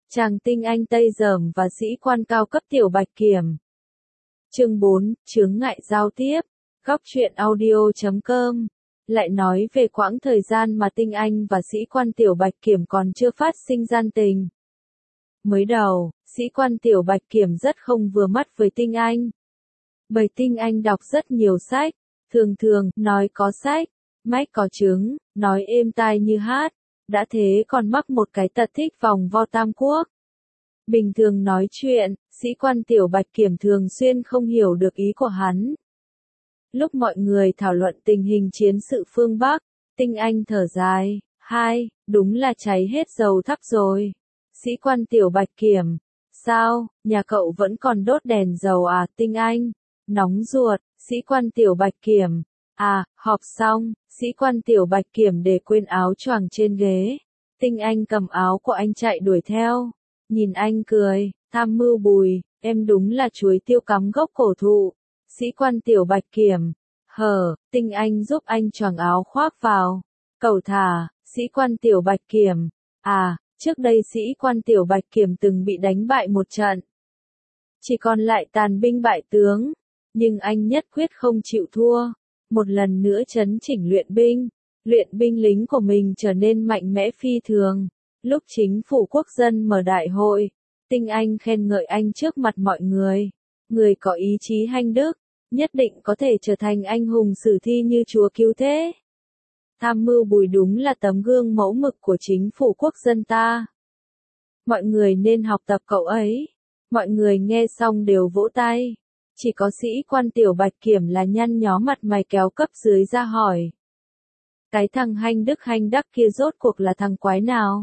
Chàng tinh anh Tây Giởm và sĩ quan cao cấp Tiểu Bạch Kiểm. Chương 4, chướng ngại giao tiếp. Góc truyện audio.com lại nói về quãng thời gian mà tinh anh và sĩ quan Tiểu Bạch Kiểm còn chưa phát sinh gian tình. Mới đầu, sĩ quan Tiểu Bạch Kiểm rất không vừa mắt với tinh anh. Bởi tinh anh đọc rất nhiều sách, thường nói có sách, mách có chứng, nói êm tai như hát, đã thế còn mắc một cái tật thích vòng vo Tam Quốc. Bình thường nói chuyện, sĩ quan Tiểu Bạch Kiểm thường xuyên không hiểu được ý của hắn. Lúc mọi người thảo luận tình hình chiến sự phương Bắc, tinh anh thở dài, đúng là cháy hết dầu thắp rồi. Sĩ quan Tiểu Bạch Kiểm, sao, nhà cậu vẫn còn đốt đèn dầu à? Tinh anh, nóng ruột. Sĩ quan Tiểu Bạch Kiểm, họp xong, sĩ quan Tiểu Bạch Kiểm để quên áo choàng trên ghế. Tinh anh cầm áo của anh chạy đuổi theo. Nhìn anh cười, tham mưu Bùi, em đúng là chuối tiêu cắm gốc cổ thụ. Sĩ quan Tiểu Bạch Kiểm, tinh anh giúp anh choàng áo khoác vào. Cẩu thả. Sĩ quan Tiểu Bạch Kiểm, trước đây sĩ quan Tiểu Bạch Kiểm từng bị đánh bại một trận. Chỉ còn lại tàn binh bại tướng, nhưng anh nhất quyết không chịu thua. Một lần nữa chấn chỉnh luyện binh lính của mình trở nên mạnh mẽ phi thường. Lúc chính phủ quốc dân mở đại hội, tinh anh khen ngợi anh trước mặt mọi người. Người có ý chí hanh đức, nhất định có thể trở thành anh hùng sử thi như Chúa cứu thế. Tham mưu Bùi đúng là tấm gương mẫu mực của chính phủ quốc dân ta. Mọi người nên học tập cậu ấy. Mọi người nghe xong đều vỗ tay. Chỉ có sĩ quan Tiểu Bạch Kiểm là nhăn nhó mặt mày kéo cấp dưới ra hỏi. Cái thằng hanh đức hanh đắc kia rốt cuộc là thằng quái nào?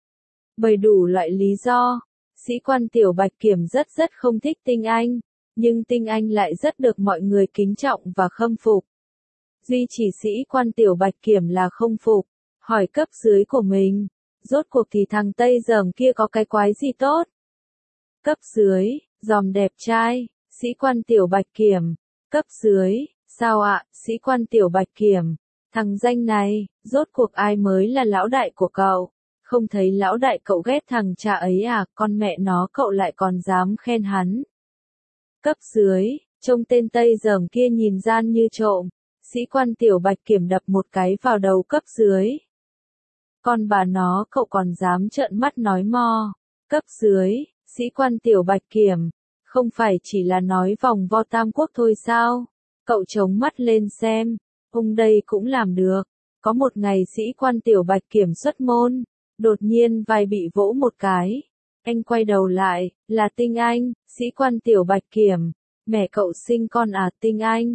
Bởi đủ loại lý do, sĩ quan Tiểu Bạch Kiểm rất không thích tinh anh, nhưng tinh anh lại rất được mọi người kính trọng và khâm phục. Duy chỉ sĩ quan Tiểu Bạch Kiểm là không phục, hỏi cấp dưới của mình, rốt cuộc thì thằng Tây Giởm kia có cái quái gì tốt? Cấp dưới, dòm đẹp trai. Sĩ quan Tiểu Bạch Kiểm, cấp dưới, sao ạ? Sĩ quan Tiểu Bạch Kiểm, thằng danh này, rốt cuộc ai mới là lão đại của cậu? Không thấy lão đại cậu ghét thằng cha ấy à? Con mẹ nó cậu lại còn dám khen hắn. Cấp dưới, trông tên Tây Giởm kia nhìn gian như trộm. Sĩ quan Tiểu Bạch Kiểm đập một cái vào đầu cấp dưới. Con bà nó cậu còn dám trợn mắt nói mo. Cấp dưới, sĩ quan Tiểu Bạch Kiểm, không phải chỉ là nói vòng vo Tam Quốc thôi sao? Cậu chống mắt lên xem, ông đây cũng làm được. Có một ngày sĩ quan Tiểu Bạch Kiểm xuất môn, đột nhiên vai bị vỗ một cái. Anh quay đầu lại, là tinh anh. Sĩ quan Tiểu Bạch Kiểm, mẹ cậu sinh con à? Tinh anh,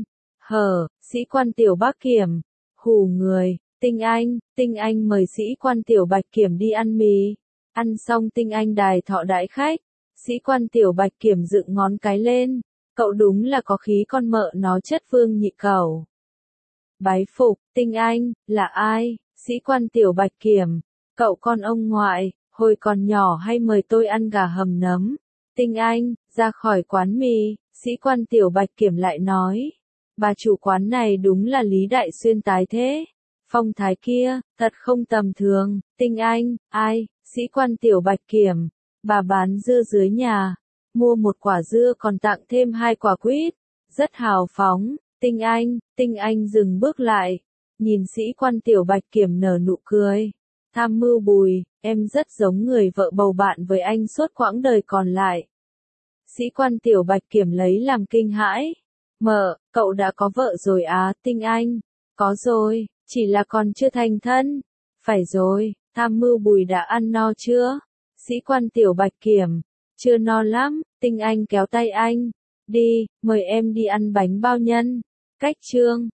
sĩ quan Tiểu Bạch Kiểm, hù người. Tinh anh mời sĩ quan Tiểu Bạch Kiểm đi ăn mì. Ăn xong tinh anh đài thọ đãi khách. Sĩ quan Tiểu Bạch Kiểm dựng ngón cái lên, cậu đúng là có khí con mợ nó chất vương nhị cẩu. Bái phục. Tinh anh, là ai? Sĩ quan Tiểu Bạch Kiểm, cậu con ông ngoại, hồi còn nhỏ hay mời tôi ăn gà hầm nấm. Tinh anh, ra khỏi quán mì. Sĩ quan Tiểu Bạch Kiểm lại nói, bà chủ quán này đúng là Lý Đại Xuyên tái thế. Phong thái kia, thật không tầm thường. Tinh anh, ai? Sĩ quan Tiểu Bạch Kiểm, bà bán dưa dưới nhà, mua một quả dưa còn tặng thêm 2 quả quýt, rất hào phóng. Tinh anh dừng bước lại, nhìn sĩ quan Tiểu Bạch Kiểm nở nụ cười. Tham mưu Bùi, em rất giống người vợ bầu bạn với anh suốt quãng đời còn lại. Sĩ quan Tiểu Bạch Kiểm lấy làm kinh hãi. Mợ, cậu đã có vợ rồi à? Tinh anh, có rồi, chỉ là còn chưa thành thân. Phải rồi. Tham mưu Bùi đã ăn no chưa? Sĩ quan Tiểu Bạch Kiểm, chưa no lắm. Tinh anh kéo tay anh, đi, mời em đi ăn bánh bao nhân. Cách chương